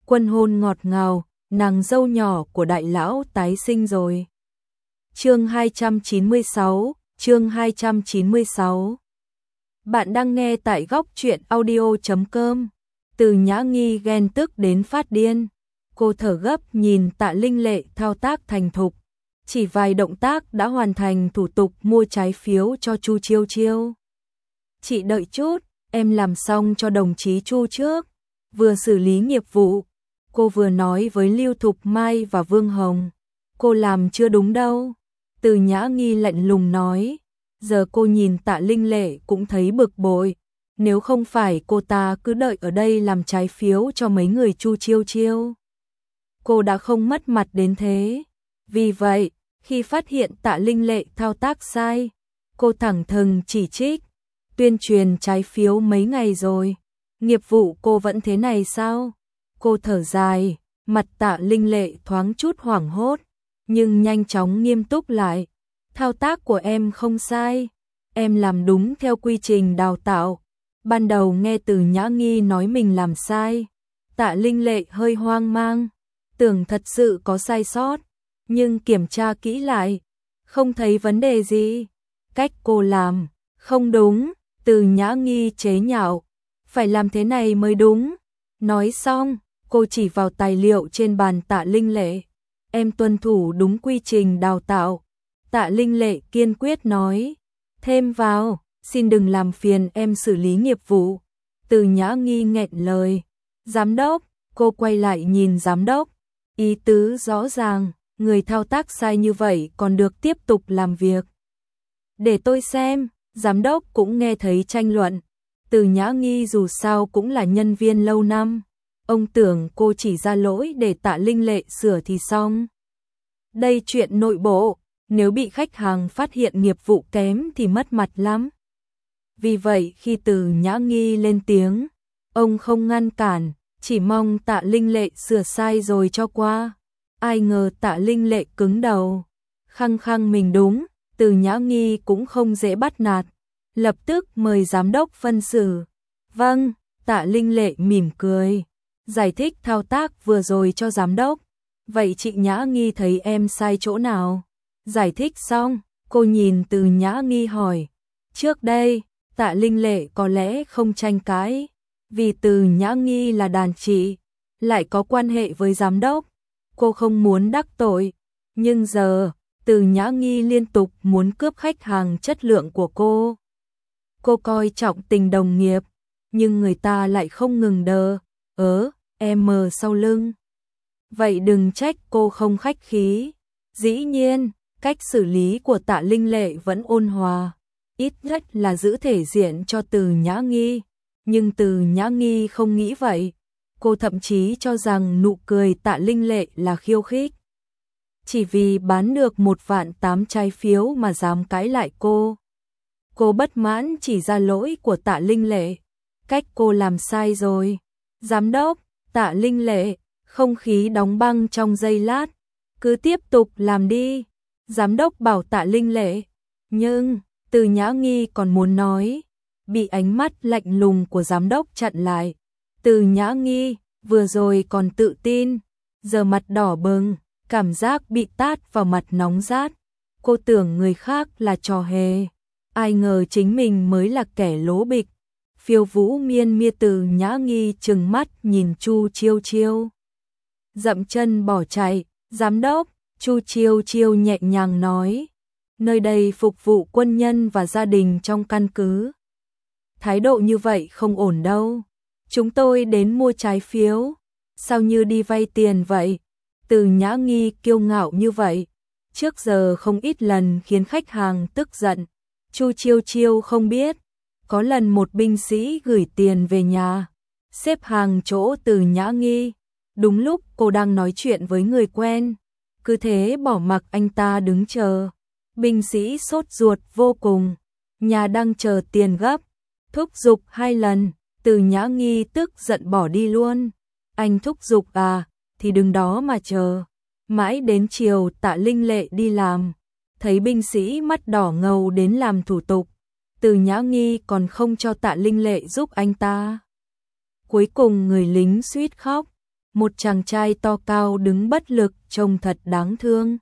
Quân hôn ngọt ngào, nàng dâu nhỏ của đại lão tái sinh rồi. Chương 296. Bạn đang nghe tại góc truyện audio.com. Từ Nhã Nghi ghen tức đến phát điên. Cô thở gấp nhìn Tạ Linh Lệ thao tác thành thục. Chỉ vài động tác đã hoàn thành thủ tục mua trái phiếu cho Chu Chiêu Chiêu. Chị đợi chút, em làm xong cho đồng chí Chu trước. Vừa xử lý nghiệp vụ, cô vừa nói với Lưu Thục Mai và Vương Hồng. Cô làm chưa đúng đâu. Từ Nhã Nghi lạnh lùng nói. Giờ cô nhìn Tạ Linh Lệ cũng thấy bực bội. Nếu không phải cô ta cứ đợi ở đây làm trái phiếu cho mấy người Chu Chiêu Chiêu, cô đã không mất mặt đến thế. Vì vậy, khi phát hiện Tạ Linh Lệ thao tác sai, cô thẳng thừng chỉ trích. Tuyên truyền trái phiếu mấy ngày rồi, nghiệp vụ cô vẫn thế này sao? Cô thở dài, mặt Tạ Linh Lệ thoáng chút hoảng hốt, nhưng nhanh chóng nghiêm túc lại. Thao tác của em không sai, em làm đúng theo quy trình đào tạo. Ban đầu nghe Từ Nhã Nghi nói mình làm sai, Tạ Linh Lệ hơi hoang mang, tưởng thật sự có sai sót, nhưng kiểm tra kỹ lại, không thấy vấn đề gì. Cách cô làm không đúng. Từ Nhã Nghi chế nhạo, phải làm thế này mới đúng. Nói xong, cô chỉ vào tài liệu trên bàn Tạ Linh Lệ. Em tuân thủ đúng quy trình đào tạo. Tạ Linh Lệ kiên quyết nói. Thêm vào, xin đừng làm phiền em xử lý nghiệp vụ. Từ Nhã Nghi nghẹn lời. Giám đốc, cô quay lại nhìn giám đốc. Ý tứ rõ ràng, người thao tác sai như vậy còn được tiếp tục làm việc. Để tôi xem. Giám đốc cũng nghe thấy tranh luận. Từ Nhã Nghi dù sao cũng là nhân viên lâu năm. Ông tưởng cô chỉ ra lỗi để Tạ Linh Lệ sửa thì xong. Đây chuyện nội bộ, nếu bị khách hàng phát hiện nghiệp vụ kém thì mất mặt lắm. Vì vậy khi Từ Nhã Nghi lên tiếng, ông không ngăn cản, chỉ mong Tạ Linh Lệ sửa sai rồi cho qua. Ai ngờ Tạ Linh Lệ cứng đầu, khăng khăng mình đúng. Từ Nhã Nghi cũng không dễ bắt nạt, lập tức mời giám đốc phân xử. Vâng, Tạ Linh Lệ mỉm cười, giải thích thao tác vừa rồi cho giám đốc. Vậy chị Nhã Nghi thấy em sai chỗ nào? Giải thích xong, cô nhìn Từ Nhã Nghi hỏi. Trước đây, Tạ Linh Lệ có lẽ không tranh cãi, vì Từ Nhã Nghi là đàn chị, lại có quan hệ với giám đốc. Cô không muốn đắc tội, nhưng giờ Từ Nhã Nghi liên tục muốn cướp khách hàng chất lượng của cô. Cô coi trọng tình đồng nghiệp, nhưng người ta lại không ngừng đờ em mờ sau lưng. Vậy đừng trách cô không khách khí. Dĩ nhiên, cách xử lý của Tạ Linh Lệ vẫn ôn hòa, ít nhất là giữ thể diện cho Từ Nhã Nghi. Nhưng Từ Nhã Nghi không nghĩ vậy. Cô thậm chí cho rằng nụ cười Tạ Linh Lệ là khiêu khích. Chỉ vì bán được 1.800.000 trái phiếu mà dám cãi lại cô. Cô bất mãn chỉ ra lỗi của Tạ Linh Lệ. Cách cô làm sai rồi. Giám đốc, Tạ Linh Lệ, không khí đóng băng trong giây lát. Cứ tiếp tục làm đi. Giám đốc bảo Tạ Linh Lệ. Nhưng, Từ Nhã Nghi còn muốn nói. Bị ánh mắt lạnh lùng của giám đốc chặn lại. Từ Nhã Nghi, vừa rồi còn tự tin, giờ mặt đỏ bừng. Cảm giác bị tát vào mặt nóng rát. Cô tưởng người khác là trò hề, ai ngờ chính mình mới là kẻ lố bịch. Phiêu vũ miên mia. Từ Nhã Nghi trừng mắt nhìn Chu Chiêu Chiêu, dậm chân bỏ chạy. Giám đốc, Chu Chiêu Chiêu nhẹ nhàng nói, nơi đây phục vụ quân nhân và gia đình trong căn cứ. Thái độ như vậy không ổn đâu. Chúng tôi đến mua trái phiếu, sao như đi vay tiền vậy? Từ Nhã Nghi kiêu ngạo như vậy, trước giờ không ít lần khiến khách hàng tức giận. Chu Chiêu Chiêu không biết, có lần một binh sĩ gửi tiền về nhà, xếp hàng chỗ Từ Nhã Nghi. Đúng lúc cô đang nói chuyện với người quen, cứ thế bỏ mặc anh ta đứng chờ. Binh sĩ sốt ruột vô cùng, nhà đang chờ tiền gấp, thúc giục 2 lần. Từ Nhã Nghi tức giận bỏ đi luôn. Anh thúc giục à? Thì đứng đó mà chờ. Mãi đến chiều Tạ Linh Lệ đi làm, thấy binh sĩ mắt đỏ ngầu đến làm thủ tục. Từ Nhã Nghi còn không cho Tạ Linh Lệ giúp anh ta. Cuối cùng người lính suýt khóc. một chàng trai to cao đứng bất lực trông thật đáng thương.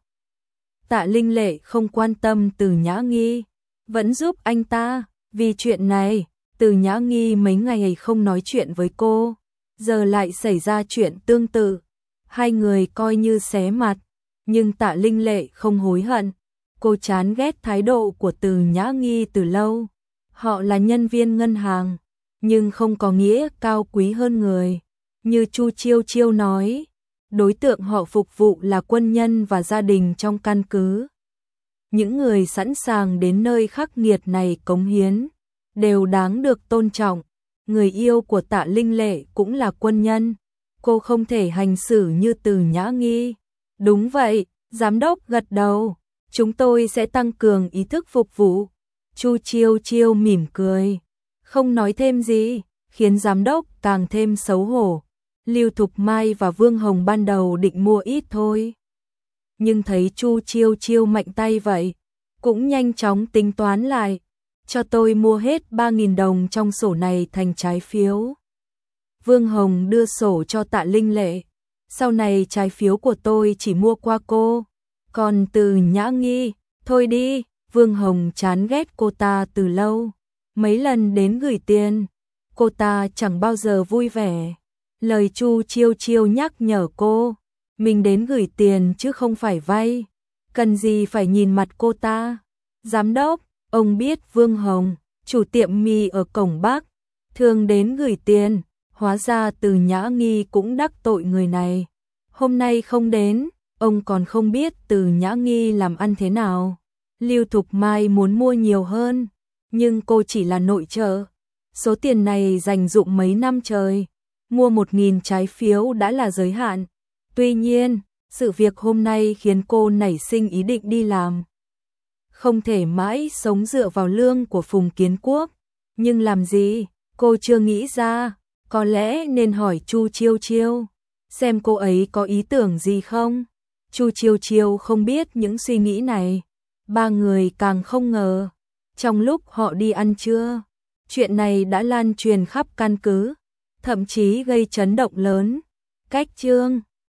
Tạ Linh Lệ không quan tâm Từ Nhã Nghi, vẫn giúp anh ta. Vì chuyện này, Từ Nhã Nghi mấy ngày không nói chuyện với cô, giờ lại xảy ra chuyện tương tự. Hai người coi như xé mặt, nhưng Tạ Linh Lệ không hối hận. Cô chán ghét thái độ của Từ Nhã Nghi từ lâu. Họ là nhân viên ngân hàng, nhưng không có nghĩa cao quý hơn người. Như Chu Chiêu Chiêu nói, đối tượng họ phục vụ là quân nhân và gia đình trong căn cứ. Những người sẵn sàng đến nơi khắc nghiệt này cống hiến, đều đáng được tôn trọng. Người yêu của Tạ Linh Lệ cũng là quân nhân, cô không thể hành xử như Từ Nhã Nghi. Đúng vậy, giám đốc gật đầu, chúng tôi sẽ tăng cường ý thức phục vụ. Chu Chiêu Chiêu mỉm cười, không nói thêm gì, khiến giám đốc càng thêm xấu hổ. Lưu Thục Mai và Vương Hồng ban đầu định mua ít thôi, nhưng thấy Chu Chiêu Chiêu mạnh tay vậy, cũng nhanh chóng tính toán lại. Cho tôi mua hết 3.000 đồng trong sổ này thành trái phiếu. Vương Hồng đưa sổ cho Tạ Linh Lệ. Sau này trái phiếu của tôi chỉ mua qua cô. Còn Từ Nhã Nghi, thôi đi. Vương Hồng chán ghét cô ta từ lâu. Mấy lần đến gửi tiền, cô ta chẳng bao giờ vui vẻ. Lời Chu Chiêu Chiêu nhắc nhở cô, mình đến gửi tiền chứ không phải vay. Cần gì phải nhìn mặt cô ta. Giám đốc, ông biết Vương Hồng, chủ tiệm mì ở cổng Bắc, thường đến gửi tiền. Hóa ra Từ Nhã Nghi cũng đắc tội người này. Hôm nay không đến, ông còn không biết Từ Nhã Nghi làm ăn thế nào. Lưu Thục Mai muốn mua nhiều hơn, nhưng cô chỉ là nội trợ. Số tiền này dành dụm mấy năm trời, mua 1.000 trái phiếu đã là giới hạn. Tuy nhiên, sự việc hôm nay khiến cô nảy sinh ý định đi làm. Không thể mãi sống dựa vào lương của Phùng Kiến Quốc. Nhưng làm gì, cô chưa nghĩ ra. Có lẽ nên hỏi Chu Chiêu Chiêu, xem cô ấy có ý tưởng gì không. Chu Chiêu Chiêu không biết những suy nghĩ này. Ba người càng không ngờ. Trong lúc họ đi ăn trưa, chuyện này đã lan truyền khắp căn cứ, thậm chí gây chấn động lớn. Cách chương